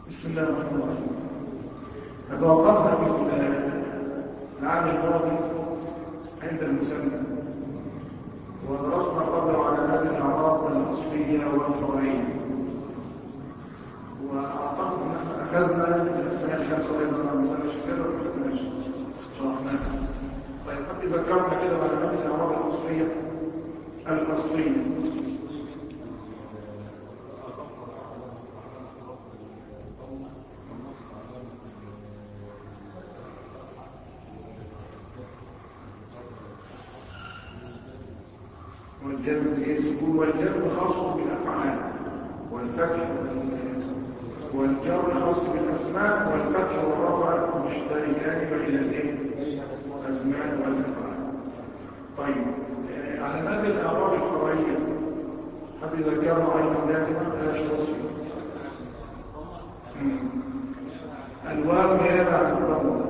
بسم الله الرحمن الرحيم. توقفنا في العام الماضي عند المسمى، ودرسنا قبل علامات الأعراب الأصلية والفرعية، وأعتقد أن احنا أخذنا الأسماء الخمسة أيضا مع المثلث السابق ما شرحناها. طيب قد ذكرنا كده علامات الأعراب الأصلية والجزم السكون، والجزم خاص بالافعال، والفتح والجر خاص بالاسماء، والفتح والرفع مشتركان بين الاسماء والافعال. طيب علامات الاعراب الفرعيه حد ذكرنا ايضا دائما ايش وصفه؟ الواو نيابه عن الضمه.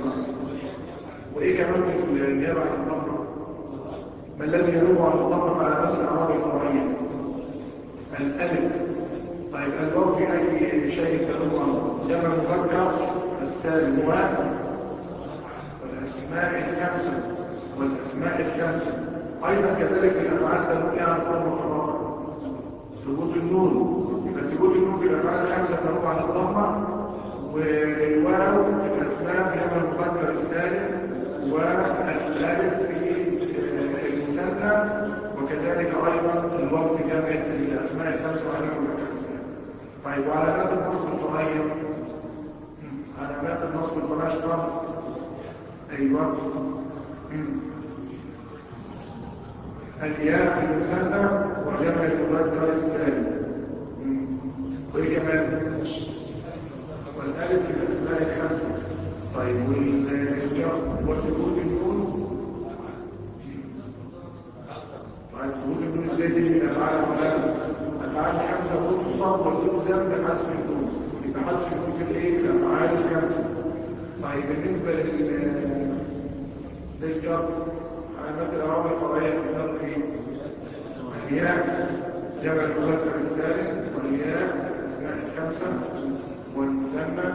وايه كمان في النيابه عن الضمه؟ ما الذي ينوب عن الضمه في علامات الاعراب الفرعيه؟ الالف. طيب الواو في اي شيء تنوب عنه؟ جمع مذكر السالم والاسماء الخمسه ايضا كذلك في الافعال تنوب عن الضمه في الرفع. ثبوت النون، يبقى ثبوت النون في الافعال الخمسه تنوب عن الضمه، والواو في الاسماء في جمع المذكر السالم، والالف في المثنى، وكذلك ايضا الواو في جمع الاسماء الخمسه وعلامات المذكر السالم. طيب وعلامات النصب الفرعيه؟ علامات النصب الفرعيه اشرح. ايوه. الياء في المثنى وجمع المذكر السالم. وايه كمان؟ والالف في الاسماء الخمسه. طيب وثبوت النون. طيب ثبوت النون ازاي تيجي من افعال الافعال الخمسه وتصف وتلزم بحذف النون، يبقى حذف النون في الايه؟ في الافعال الخمسه. طيب بالنسبه للجر علامات الاعراب الفرعيه في الجر ايه؟ الياء جمع المذكر السالم، والياء الاسماء الخمسه، والمثنى،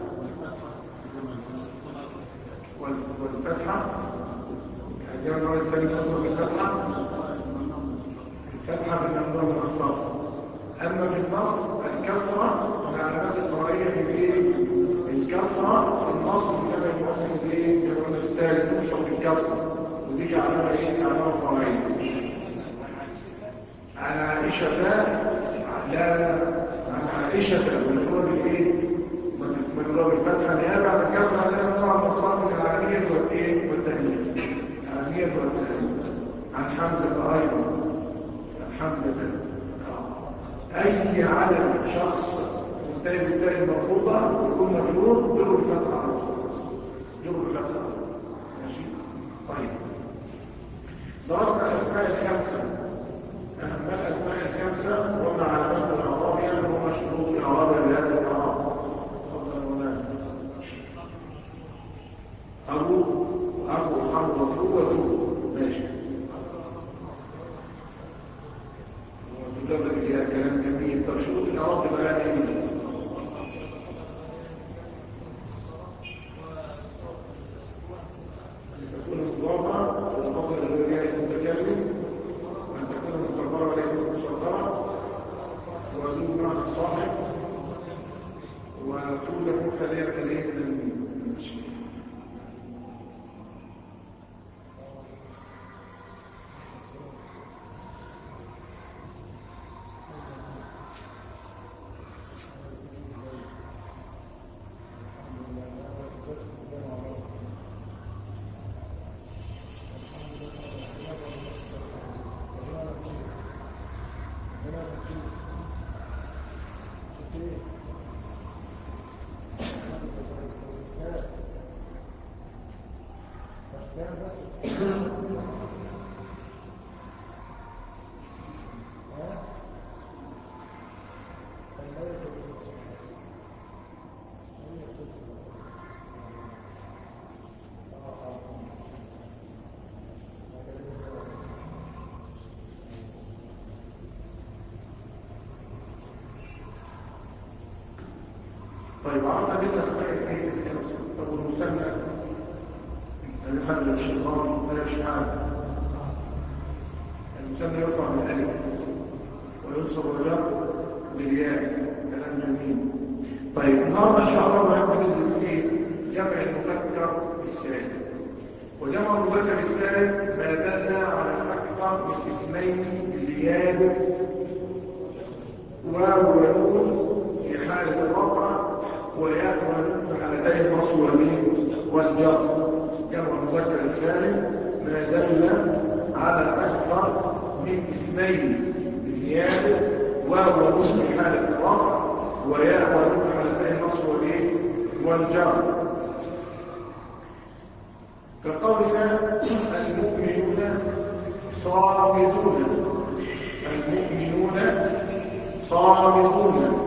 والفتحه. جمع المذكر السالم توصل بالفتحه، الفتحه بالممنوع من الصرف. اما في النصب الكسره من علامات الفرعيه في ايه؟ الكسره في النصب في جمع المؤنث الايه؟ جمع السالم توصل بالكسره، ودي علامه ايه؟ علامه فرعيه. عن عائشه لا عن عائشه مجرور بالايه؟ مجرور بالفتحه نيابه عن الكسره لا ممنوع من الصرف كالعاليه والايه؟ والتانيث. العاليه والتانيث. عن حمزه ايضا، حمزة. أي علم شخص منتهي بالتاء المربوطة يكون مجرور جر الفتحة على طول. جر الفتحة. ماشي؟ طيب. درسنا الأسماء الخمسة. أهم الأسماء الخمسة وما علامات الأعرابية وما شروط الأعراب بهذا الأعراب. أبو وحمد وفوق وزوج. ماشي. وتجرب فيها كلام جميل. طب شروط الأعراب بقى ايه؟ أن تكون مضافة والفضل الغير المتكلم، وأن تكون مكبرة وليست مصغرة، وزوج معنى صاحب، وتكون خالية من المشي. طيب عرفنا دي الاسماء ايه؟ طب والمثنى هذا الشيطان لا يشمعنى المثنى يرفع بالالف وينصب وجر بالياء، كلام جميل. طيب النهارده ان شاء الله هندرس ايه؟ جمع المذكر السالم. وجمع المذكر السالم ما دل على اكثر من اسمين بزياده واو ونون في حاله الرفع وياء ونون في حالتي النصب والجر. جمع المذكر السالم ما دل على اكثر من اسمين بزياده واو ونون في حاله الرفع وياء ونون في حالتي النصب والجر. كقولنا المؤمنون صامدون، المؤمنون صامدون.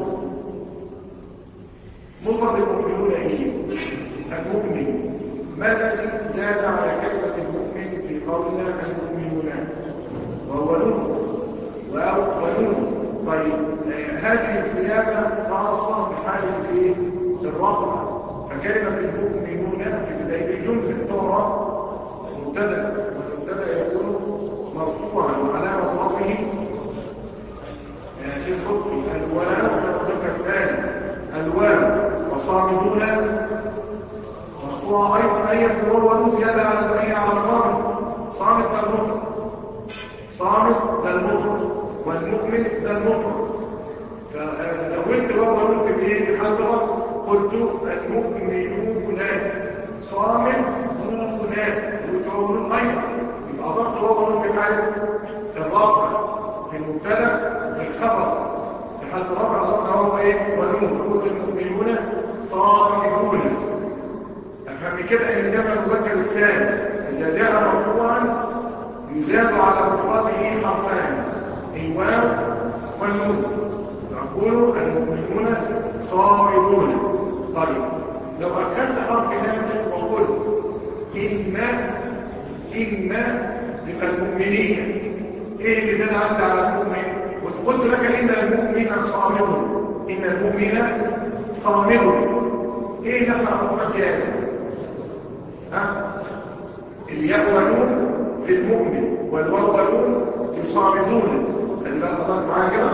مفرد المؤمنون ايه؟ المؤمن. ما الذي زاد على كلمة المؤمن في قولنا المؤمنون؟ وهو نون ونون. طيب هذه الزيادة خاصة بحالة ايه؟ الرفع. فكلمة المؤمنون في بداية الجملة تعرف مبتدأ، والمبتدأ يكون مرفوعا وعلامة رفعه في الخطف الواو مذكر سالم الواو. وصامدون مرفوعة أيضا أي الواو زيادة على صامد. صامد ده المفرد، صامد ده المفرد، والمؤمن ده المفرد. فزودت واو ونون في ايه؟ حضرة قلت المؤمنون صامدون، زودت واو ونون ايضا، يبقى اضفت واو ونون في حالة الرفع في المبتدا في الخبر في حالة الرفع اضفنا واو ايه؟ ونون. فقلت المؤمنون صامدون. افهم كده ان جمع المذكر السالم اذا جاء مرفوعا يزاد على مفرده حرفان الواو والنون. نقول المؤمنون صامدون. طيب لو اخذت حرف ناسب وقلت إن تبقى المؤمنين، ايه اللي زاد عندي على المؤمن؟ وقلت لك ان المؤمن صامد، ان المؤمن صامد. ايه اللي احنا اضفنا زياده؟ الياء ونون في المؤمن والواو ونون في صامدون. خلي بالك حضرتك معايا كده.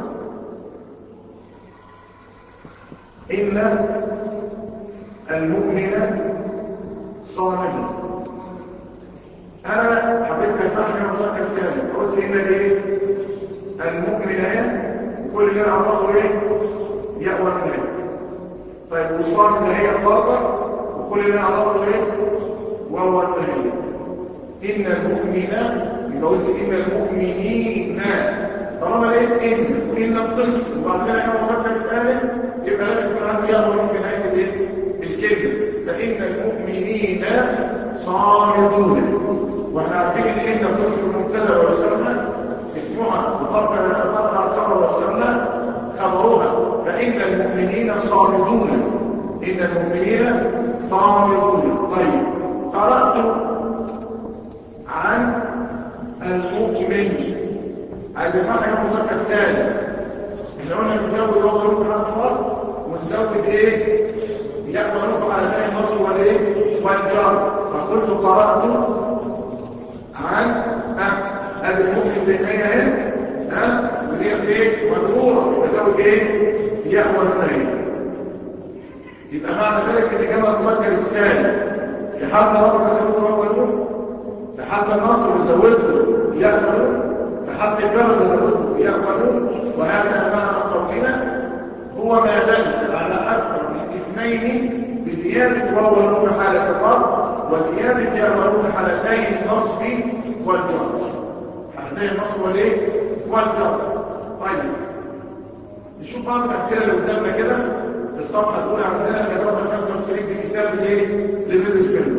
إن المؤمن صامد. أنا حبيت أفهم مذكر سالم فقلت إن إيه؟ المؤمن وكل اللي أنا أعرفه إيه؟ ياء ونون. طيب والصامد هي برضه وكل اللي أنا أعرفه إيه؟ واو ونون. إن المؤمن يبقى قلت إن المؤمنين. طالما لقيت إن بتنصب وبعدين أنا مذكر سالم يبقى لازم يكون عندي ياء ونون في نهاية الايه؟ الكلمة. فإن المؤمنين صامدون. واحنا عارفين ان بتنصب المبتدا ويسمى اسمها وترفع الخبر ويسمى خبرها. فإن المؤمنين صامدون، إن المؤمنين صامدون. طيب قرأت عن المؤمن، عايز المعنى مذكر سالم. احنا قلنا نزود واو ونون حرف ونزود ايه؟ ياء ونون على ثاني النصب والايه؟ والجر. فقلت قرأت عن هذه المؤمن زي ما هي اهي ودي ايه؟ مجروره. يزود ايه؟ ياء ونون. يبقى معنى ذلك ان جمع المذكر السالم في حالة رفع زودت واو ونون، في حالة النصب زودت ياء ونون، في حالة الجر زودت ياء ونون. وهذا معنى قولنا هو ما دل على اكثر من اسمين بزياده واو ونون في حاله الرفع وزياده ياء ونون في حالتي النصب والجر. حالتي النصب والجر. طيب نشوف بعض الامثله اللي قدامنا كده في الصفحه الاولى عندنا في صفحه 95 في كتاب الايه؟ للمدرس منه.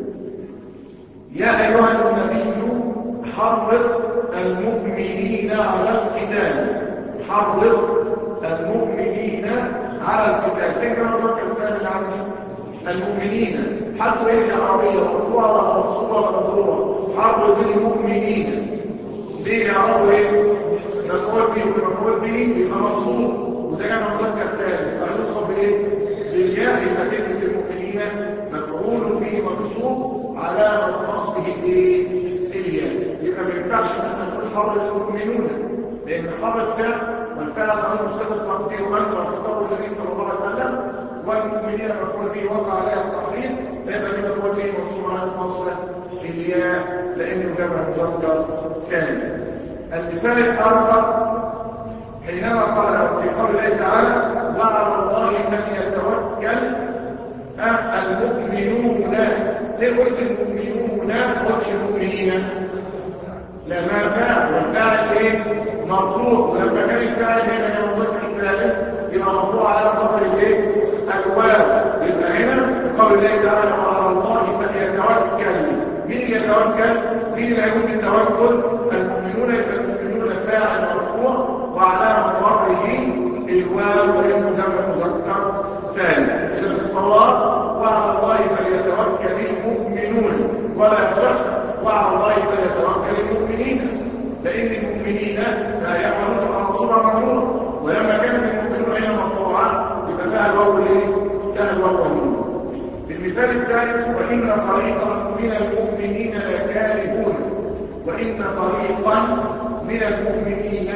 يا ايها النبي حرض المؤمنين على القتال. حرض المؤمنين على القتال. تكرر المذكر السالم اللي عندي المؤمنين. حرف ايه العربيه؟ مرفوعه ولا منصوبه ولا مجروره؟ حرض المؤمنين ليه يعرفوا ايه؟ مفعول به، والمفعول به يبقى منصوب وده جمع مذكر سالم يبقى يوصف بايه؟ بالياء يبقى كلمة المؤمنين مفعول به منصوب على نصبه الياء. يبقى ما ينفعش ان احنا نقول حرر المؤمنون، لان حرر فعل والفعل غير مستتر تقديره انت وخطاب النبي صلى الله عليه وسلم، والمؤمنين مفعول به وقع عليها التحريف، فيبقى دي مفعول به منصوب على نصب الياء لانه جمع مذكر سالم. المثال الاخر حينما قال في قول الله تعالى وعلى الله فليتوكل المؤمنون. ليه قلت المؤمنون ما قلتش المؤمنين؟ لا، ما فعل والفاعل ايه؟ مرفوع، ولما كان الفاعل هنا كان مذكر سالم يبقى مرفوع على ظهر الايه؟ الواو. يبقى هنا بقول الله تعالى وعلى الله فليتوكل. مين يتوكل؟ مين اللي هيقوم بالتوكل؟ المؤمنون. يبقى المؤمنون فاعل مرفوع وعلى ظهره الواو لانه جمع مذكر سالم. اذا الصواب وعلى الله فليتوكل المؤمنون، ولا يصح وعلى الله فليتوكل المؤمنين، لان المؤمنين لا يعملون منصوبه مجرور، ولما كانت المؤمنون هنا مرفوعه يبقى فيها الواو الايه؟ فيها الواو والنون. المثال الثالث وان فريقا من المؤمنين لكارهون. وان فريقا من المؤمنين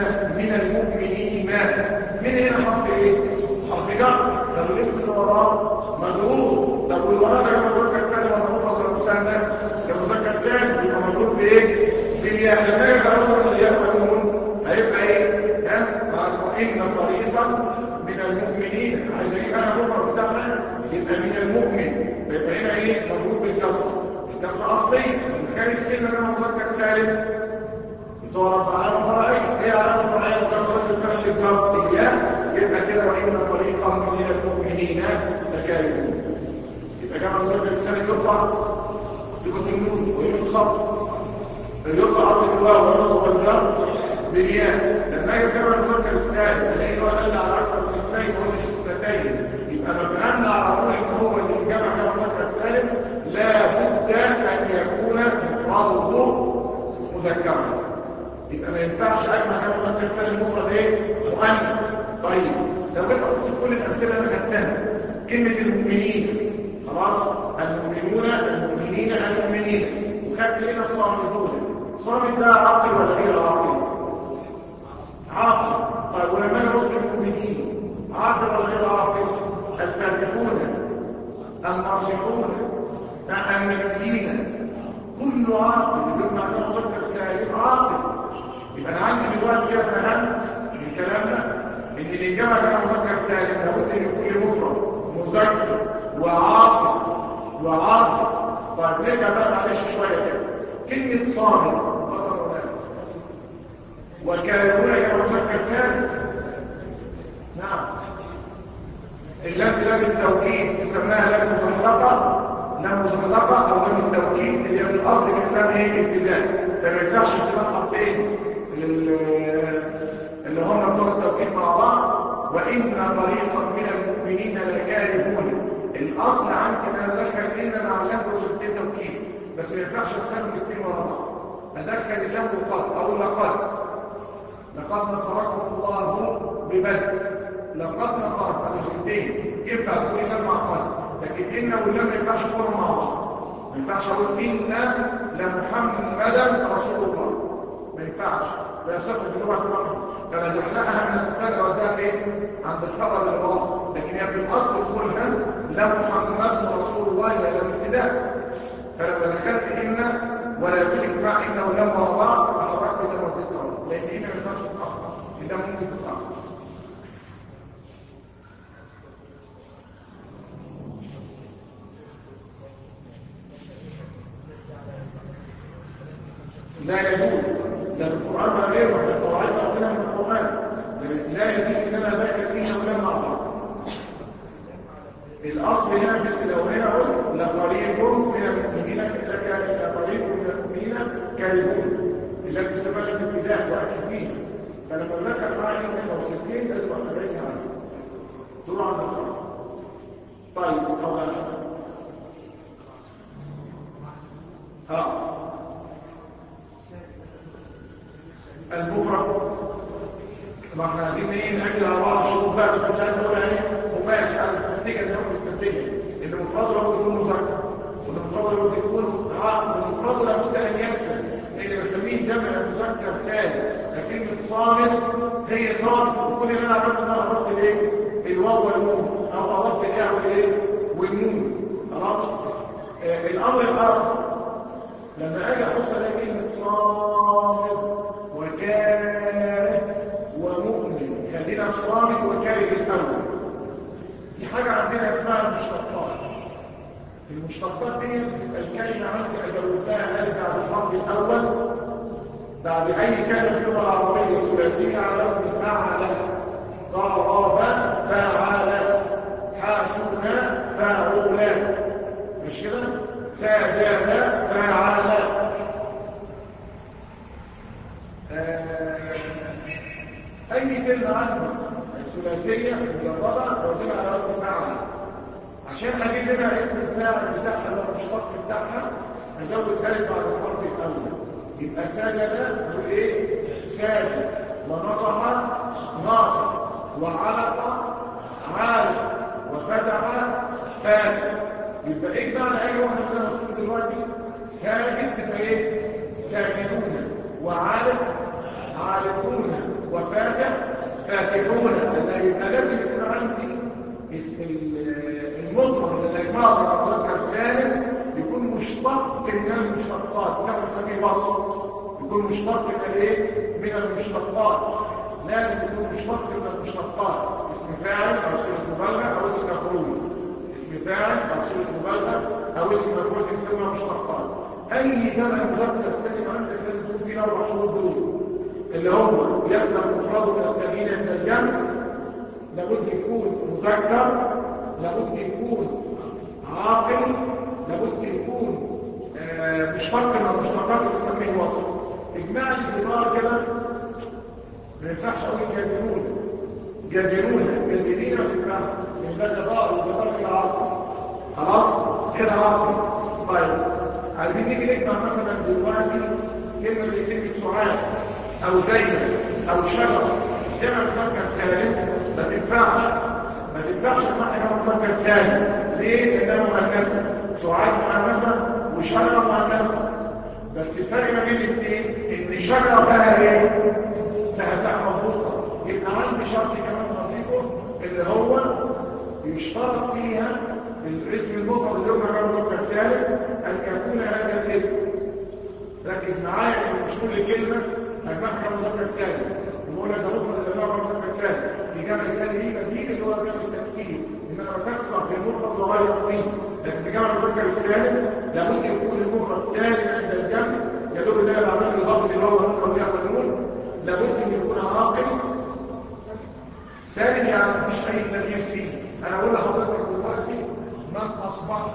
من هنا حرف ايه؟ حرف جر. طب الاسم اللي وراه مجرور. طب والوراه ده مذكر سالم ولا مفرد ولا مثنى؟ ده مذكر سالم يبقى مجرور بايه؟ بالياء. لما يبقى رجل الياء والنون هيبقى ايه؟ وان فريقا من المؤمنين. عايز اجيب انا مفرد بتاعنا يبقى من المؤمن، فيبقى هنا ايه؟ مجرور بالكسره. الكسره اصليه كانت الكلمه ده مذكر سالم تعرف علامه فرعيه. ايه علامه فرعيه؟ وكان السنه اللي جاب الياء. يبقى كده وان فريقا من المؤمنين لكارهون. يبقى جمع مذكر السنه يرفع بكتب النون وينصب يرفع اصل الواو وينصب والجر بالياء. لما يجي جمع مذكر السالم الاقي هو دل على اكثر من اثنين ولا اثنتين، يبقى ما فهمنا على طول ان هو اللي جمع مذكر سالم لا بد ان يكون مفرده مذكرا. يبقى ما ينفعش اجمع جمع مذكر سالم مفرد ايه؟ مؤنث. طيب لو جيت اقص كل الامثله اللي خدتها كلمه المؤمنين خلاص، المؤمنين وخدت هنا صامدون. صامد ده عاقل ولا غير عاقل؟ عاقل. طيب ولما نبص المؤمنين عاقل ولا غير عاقل؟ الفاتحون، الناصحون، النبيين، كله عاقل. يبقى معناه مذكر سالم عاقل. يبقى انا عندي دلوقتي كده فهمت من كلامنا ان الاجابه كده مذكر سالم لابد ان يكون مفرد مذكر وعاقل. طيب نرجع بقى معلش شويه كده. كلمه صامت فضل وكارهون كده مذكر سالم. نعم. اللام دي لام التوكيد تسميها لام مزلقه او لام التوكيد اللي هي في الاصل كانت لام ايه؟ ابتداء. فما ينفعش ابتداء حرفين اللي هم بتوع التوكيد مع بعض. وان فريقا من المؤمنين لكارهون. الاصل عندي ان انا ادخل ان مع اللام وصلتين توكيد، بس ما ينفعش ادخلهم الاثنين ورا بعض. ادخل اللام وقد او لقد نصركم الله ببدر. لقد نصرك على شيئين ينفع تقول اللام مع قد، لكن ان واللام ما ينفعش يكونوا مع بعض. ما ينفعش اقول ان لمحمدا رسول الله، ما ينفعش. لا يصح باللغه العربيه. فنزحناها من المبتدا والداء فين؟ عند الخبر اللي وراه. لكن هي في الاصل تقولها لمحمد رسول الله الى الابتداء. فلما دخلت ان ولا يجوز اجتماع ان واللام ورا بعض فحركت اللام والداء، لان هنا ما ينفعش تتاخر. اللام ممكن تتاخر. لا يجوز لا في القرآن ولا غيره ولا القواعد ربنا من القرآن. لا يجوز ان انا ذاكر فيها ولا مع بعض. الاصل هنا في لو هنا قلت لفريق من المؤمنين لفريق من المؤمنين كارهون اللي تسمى لك ابتداء واكد فيه. فلما ذكر معي ان لو ستين لازم اخرجها عنه تروح عند الخط. طيب اتفضل. المفرد ما احنا عايزين ايه؟ نأجل 4 شهور بقى، بس مش عايز اقول يعني وماشي عايز السنتيجه دي المفرد لابد يكون مذكر، والمفرد لابد يكون عاقل، والمفرد لابد ان يسلم، لان بسميه جمع مذكر سالم. فكلمه صامت هي صامت، وكل اللي انا عملته ان انا اضفت الايه؟ الواو والنون، او اضفت الياء والايه؟ والنون. خلاص. الامر الاخر لما اجي ابص الاقي كلمه صامت وكاره ومؤمن، خلينا في صامت وكاره الاول. دي حاجه عندنا اسمها المشتقات. المشتقات دي بتبقى الكلمه عندي ازودها الف بعد الحرف الاول بعد اي كلمه في اللغه العربيه ثلاثيه على وزن فعل، ضرب فعل، حاسب فعولا، مش كده؟ سجد فعل. اي كلمه عندي ثلاثيه مجرده توزيع على وزن فعل، عشان اجيب لنا اسم الفاعل بتاعها اللي هو المشتق بتاعها ازود الف بعد الحرف الاول. يبقى سجد هو ايه؟ ساجد، ونصح ناصح، وعلق عالق، وفتح فاتح. يبقى ايه معنى اي واحده من اللي هنقوله دلوقتي؟ ساجد تبقى ايه؟ ساجدون، وعالق عالقون، وفاتح فاتحون. يبقى لازم يكون عندي المفرد اللي يجمعه مع المذكر السالم يكون مشتق من المشتقات، كما بنسميه وصف، يكون مشتق من الايه؟ من المشتقات. لازم يكون مشتق من المشتقات، اسم فاعل او صيغه مبالغه او اسم مفعول. اسم فاعل او صيغه مبالغه او اسم مفعول بنسميها مشتقات. اي جمع مذكر سالم عندك لازم يكون فيه الاربع شروط دول، اللي هو يسلم مفرده من التغيير عند الجمع، لابد يكون مذكر، لابد يكون عاقل، لابد يكون مشتق من المشتقات اللي بنسميه وصف. اجماع الجدار كده ما ينفعش اقول جادرون، جادرون جادرين ما تنفعش، لان ده جدار، والجدار كده عاقل. خلاص كده عاقل. طيب عايزين نيجي نجمع مثلا دلوقتي كلمه زي كلمه سعاد او زينب او شجره، جمع مذكر سالم ما تنفعش، ما تنفعش تجمع مذكر سالم. ليه؟ لانها مؤنثه، سعاد مؤنثه وشجره مؤنثه. بس الفرق ما بين الاثنين ان شجره فيها ايه؟ فيها تاء مربوطه. يبقى عندي شرط كمان نضيفه اللي هو يشترط فيها الاسم المفرد اللي يجمع جمع مذكر سالم ان يكون هذا الاسم، ركز معايا ان مش كل كلمه هجمعها جمع مذكر سالم، بقول لك ده مفرد اللي جمع مذكر سالم في جمع الثاني ايه بديل اللي هو جمع التكسير، ان انا بكسر في المفرد وغير فيه. لكن في جمع المذكر السالم لابد يكون المفرد سالم عند الجمع، يا دوب ان انا بعمل الاضافه اللي هو او يا قانون، لابد ان يكون عاقل سالم، يعني مفيش اي تغيير فيه. انا اقول لحضرتك دلوقتي من اصبح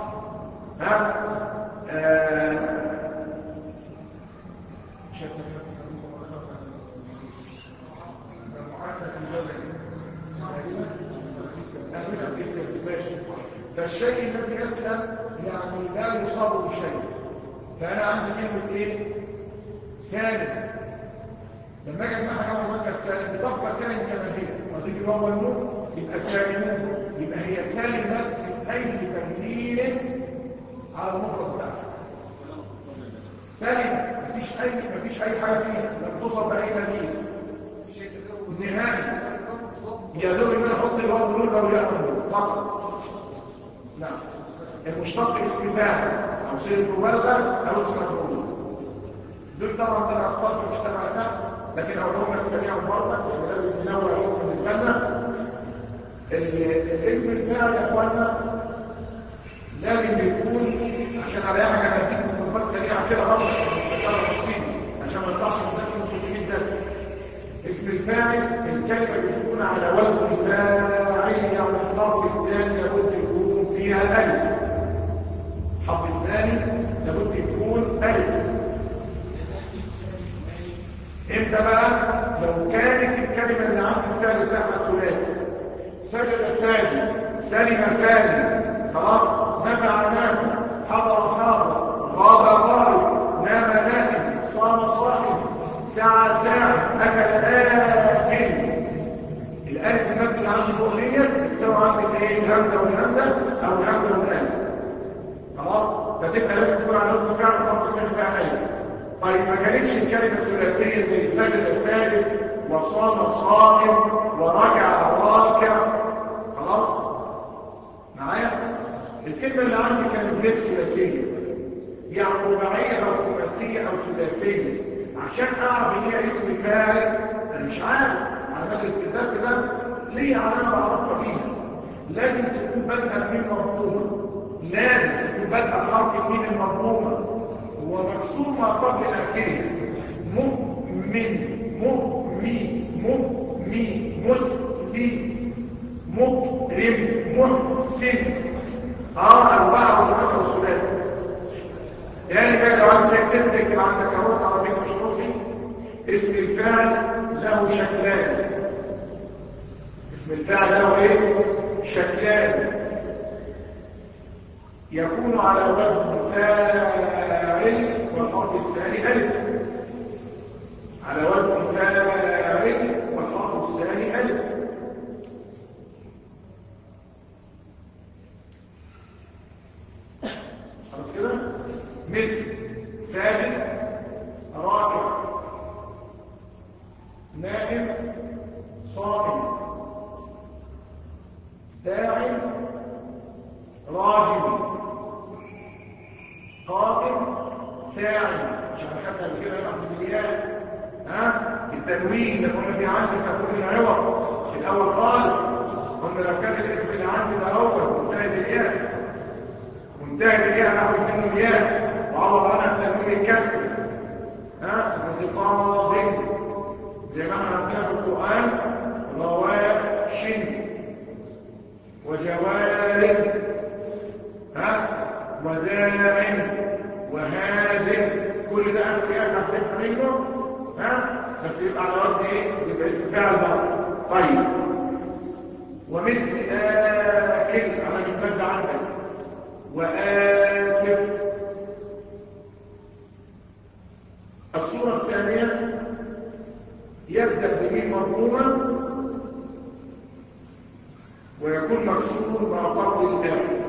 فالشيء الذي يسلم يعني لا يصاب بشيء. فانا عندي كلمه ايه؟ سالم. لما اجي اجمع حاجه مذكر سالم بتبقى سالم كما هي، واضيف الواو والنون يبقى سالمون، يبقى هي سالمه من اي تغيير على المفرد بتاعها. سالمه مفيش اي حاجه فيها لم تصب باي تغيير نهائي، يا دوب ان انا احط الواو والنون او الياء والنون فقط. نعم. المشتق اسم فاعل او صيغه مبالغه او اسم مفعول. دول طبعا تبع الصرف مش تبع ده، لكن اقولهم لك سريعا برضه يعني لازم ننوع لهم بالنسبه لنا. الاسم الفاعل يا اخوانا لازم يكون، عشان على اي حاجه هديكم ملفات سريعه كده برضه عشان ما نطلعش من درس من 300 درس. اسم الفاعل الكلمه بتكون على وزن فاعل، يعني الحرف الثاني لابد يكون فيها الف، الحرف الثاني لابد يكون الف. امتى بقى؟ لو كانت الكلمه اللي عند الفعل بتاعها ثلاثي، سجد ساجد، سلم سالم، خلاص، نفع نافع، حضر حاضر، غاب غائب، نام نائم، صام صائم، سعى ساعد، اكل اكل. الالف المد اللي عندي فوق ديت بتساوي عندك ايه؟ بين الهمزه والهمزه او الهمزه والالف. خلاص، فتبقى لازم تكون على وزن فعل الحرف الثاني فيها الف. طيب ما كانتش الكلمه ثلاثيه زي سجد ساجد وصام صائم وركع راكع، خلاص معايا؟ الكلمه اللي عندي كانت غير ثلاثيه، يعني رباعيه او خماسيه او ثلاثيه، عشان اعرف ان هي اسم فاعل انا مش عارف. علامات الاستدراس ده ليه علامه بعرفها بيها؟ لازم تكون بادئه بميم مضمومه، لازم تكون بادئه بحرف الميم المضمومه ومكسور ما قبل اخره. مؤمن، مؤمن، مؤمن، مسلم، مكرم، محسن. أربعة وخمسة وثلاثة. يعني بقى لو عايز تكتب عندك اهوت على ذكر شروطي. اسم الفاعل له شكلان. اسم الفاعل له ايه؟ شكلان. يكون على وزن فاعل والحرف الثاني الف. على وزن فاعل والحرف الثاني الف. خلاص كده؟ مثل ساجد، راكع، نائم، صائم، داع، راجل، قائم، ساعي. مش هنخدها قبل كده بحث بالياء. التنوين ده قلنا في عندي تنوين العوض في الاول خالص. قلنا لو كان الاسم اللي عندي ده اول منتهي بالياء، منتهي بالياء نحسب منه الياء وعوض عنها التنوين الكسر. متقاض زي ما احنا عندنا في القران رواش وجوارب، وداع وهاد، كل ده اخر ايه هنحسبها منه. بس يبقى على وزن ايه؟ يبقى اسم فاعل بقى. طيب ومثل آكل على المبتدا عندك، وآسف. الصورة الثانية يبدأ بميم مضمومة ويكون مكسور مع قبل الآخر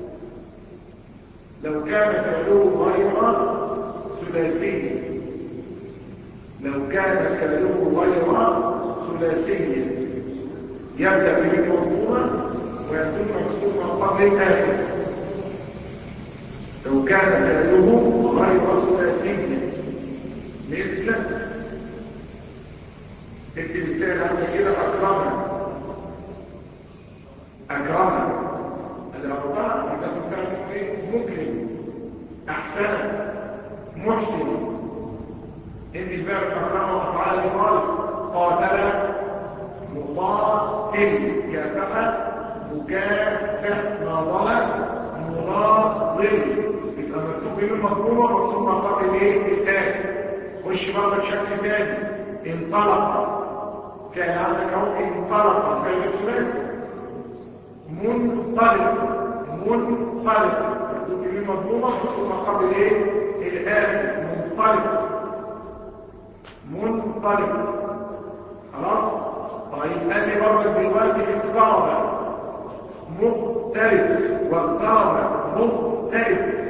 لو كان فعله غير ثلاثي. لو كان فعله غير ثلاثي يبدأ بميم مضمومة ويكون مكسور مع قبل الآخر لو كان فعله غير ثلاثي. مثل اكتب الفعل عندك كده أكرمه. أكرمه الأربعة يبقى اسم فعل مكرم. أحسن، محسن. إن الباب أكرمه وأفعال خالص. قاتل، مقاتل. كافح، مكافح. ناضل، مناضل. يبقى مكتوب من المضمومة ومقصود ما قبل ايه؟ الآخر. خش بقى بشكل تاني. انطلق. فعل عندك اهو انطلق فعل الثلاثي. منطلق، منطلق مكتوب من المضمومة ومقصود ما قبل ايه؟ الآخر. منطلق، منطلق. خلاص؟ طيب قال لي برضك دلوقتي اقترب، مقترب، واقترب، مقترب.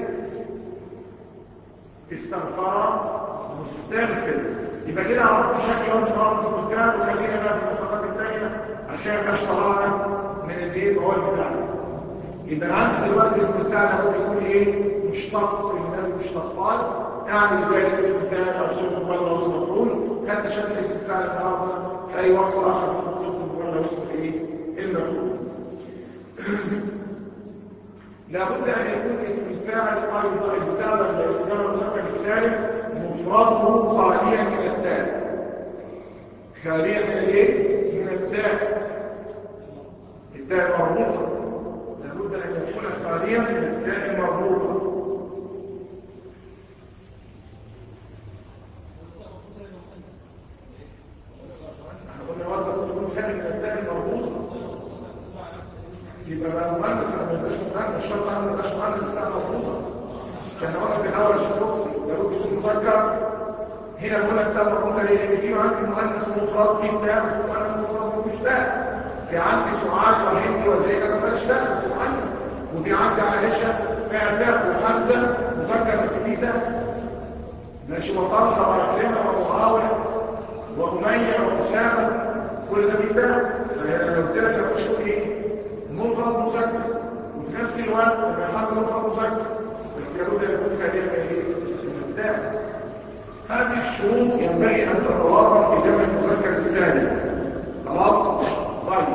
استغفر، مستغفر. يبقى كده عرفت شكل وانت خالص مكان. وخلينا بقى في المساقات الثانيه عشان ما اشتغلنا من الايه هو بتاعنا. يبقى عندي دلوقتي اسم الفعل ممكن يكون ايه؟ مشتق في من المشتقات. اعمل زي اسم فاعل او صيغه مبالغه واسم مفعول. خدت شكل اسم الفاعل النهارده في اي وقت اخر من صيغه المبالغه واسم ايه؟ المفعول. لابد ان يكون اسم الفاعل ايضا البتاع الاستدامه المذكر السالم مفرده خاليا من التاء. خاليا من الايه؟ من التاء. التاء مربوطه. لابد ان يكون خاليا من التاء المربوطه. احنا قلنا وقت تكون خالي من التاء المربوطه. يبقى بقى مؤنث ولا ما يبقاش مؤنث؟ الشرط عنده ما يبقاش مؤنث بتاع مربوطه. كان قلنا في الاول عشان لطفي لابد يكون مذكر. هنا بقول لك بتاع مربوطه ليه؟ لان في عندي مؤنث مفرد فيه تاء وفي مؤنث مفرد مفيش تاء. في عندي سعاد وهند وزينب ما فيهاش تاء بس مؤنث، وفي عندي عائشه فيها تاء وحمزه مذكر بس فيه تاء ماشي، وطلحه وعكرمه ومعاويه واميه واسامه كل ده فيه تاء. انا قلت لك يا باشا ايه مفرد مذكر وفي نفس الوقت حمزه مفرد مذكر بس لابد ان يكون خاليه من ايه؟ من التاء. هذه الشروط ينبغي ان تتوافر في جمع المذكر السالم. خلاص؟ طيب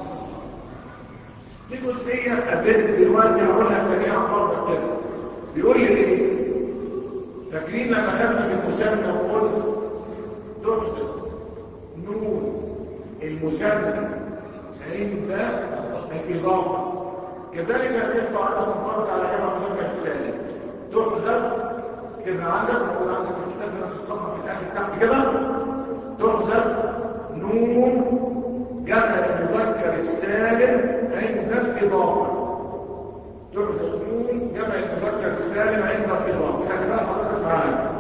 دي جزئيه قابلت دلوقتي هقولها سريعا برضه كده. بيقول لي ايه؟ فاكرين لما خدنا في المثنى وقلنا تحذف نون المثنى عند الاضافه، كذلك هذه القاعده تنطبق على جمع المذكر السالم. تحذف كده عندك موجود عندك في الكتاب في نفس الصفحه في الاخر تحت كده، تحذف نون جمع المذكر السالم عند الاضافه. تحذف نون جمع المذكر السالم عند الاضافه. خلي بالك حضرتك معايا.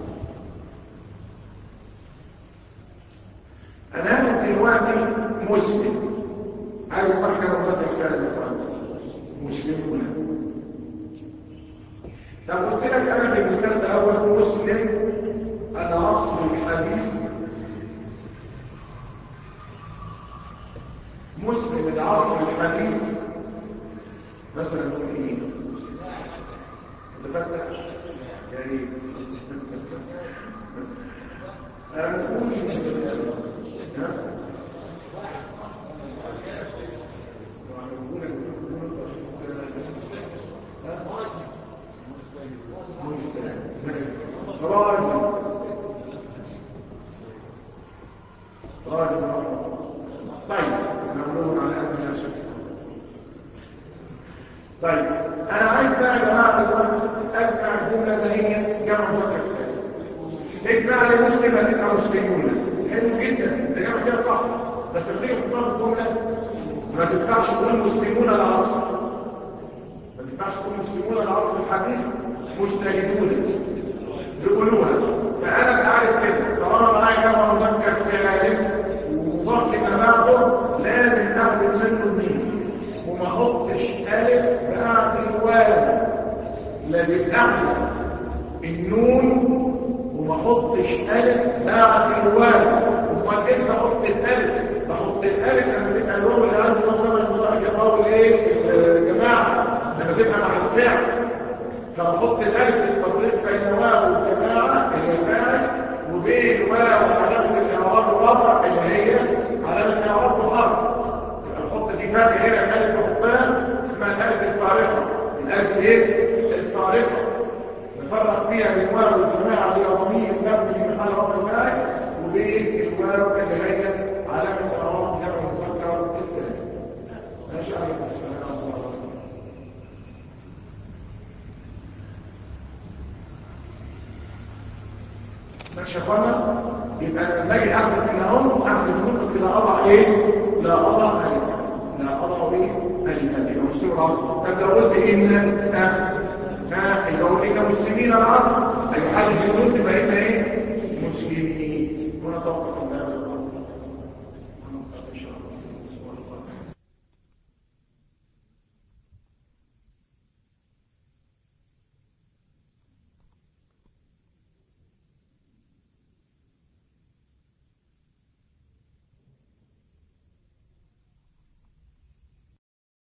انا هاخد دلوقتي مسلم، عايز اطلع جمع مذكر سالم يا اخوان مسلمون. طب قلت لك انا في المثال ده اول مسلم انا اصل الحديث مسلم العصر الحديث مثلا نقول ايه؟ تفتح يا ريت نقول راجل طيب نقول على أن الشخص. طيب أنا عايز بقى يا جماعة دلوقتي أجمع الجملة ده هي جمع مذكر سالم. اجمع لي مسلم هتبقى مسلمون. حلو جدا أنت جمع كده صح، بس لما تيجي تختار الجملة ما تنفعش تقول مسلمون العصر، ما تنفعش تقول مسلمون العصر الحديث مجتهدون بيقولوها. فأنا بعرف كده طالما معايا جمع مذكر سالم ومضاف لما بعده لازم احذف منه الميم وما احطش الف بعد الواو، لازم احذف النون وما احطش الف بعد الواو. امال امتى احط الالف؟ بحط الالف لما تبقى الواو اللي عندي طبعا المضارع الواو الايه يا جماعه لما تبقى مع الفعل، فبحط الالف للتفريق بين واو الجماعه اللي هي فاعل وبين واو علامه الاعراب الرابع اللي هي علامه الاعراب الحرف. يبقى بحط دي فاء هنا الالف بحطها اسمها الالف الفارقه. الالف ايه؟ الفارقه نفرق بيها بين واو الجماعه اللي هي ضمير مبني في محل رفع فاعل وبين الواو اللي هي علامه الاعراب جمع المذكر السالم. ماشي عليكم السلام ورحمه الله وبركاته. ماشي يا اخوانا؟ يبقى لما اجي احذف من اهو احذف نون بس لا اضع ايه؟ لا اضع الفا، لا اضع ايه؟ الفا. يبقى مسلم العصر. طب لو قلت ان يبقى قلت ان مسلمين العصر اي حاجه بالنون تبقى ان ايه؟ مسلمين. هنا توقف الناس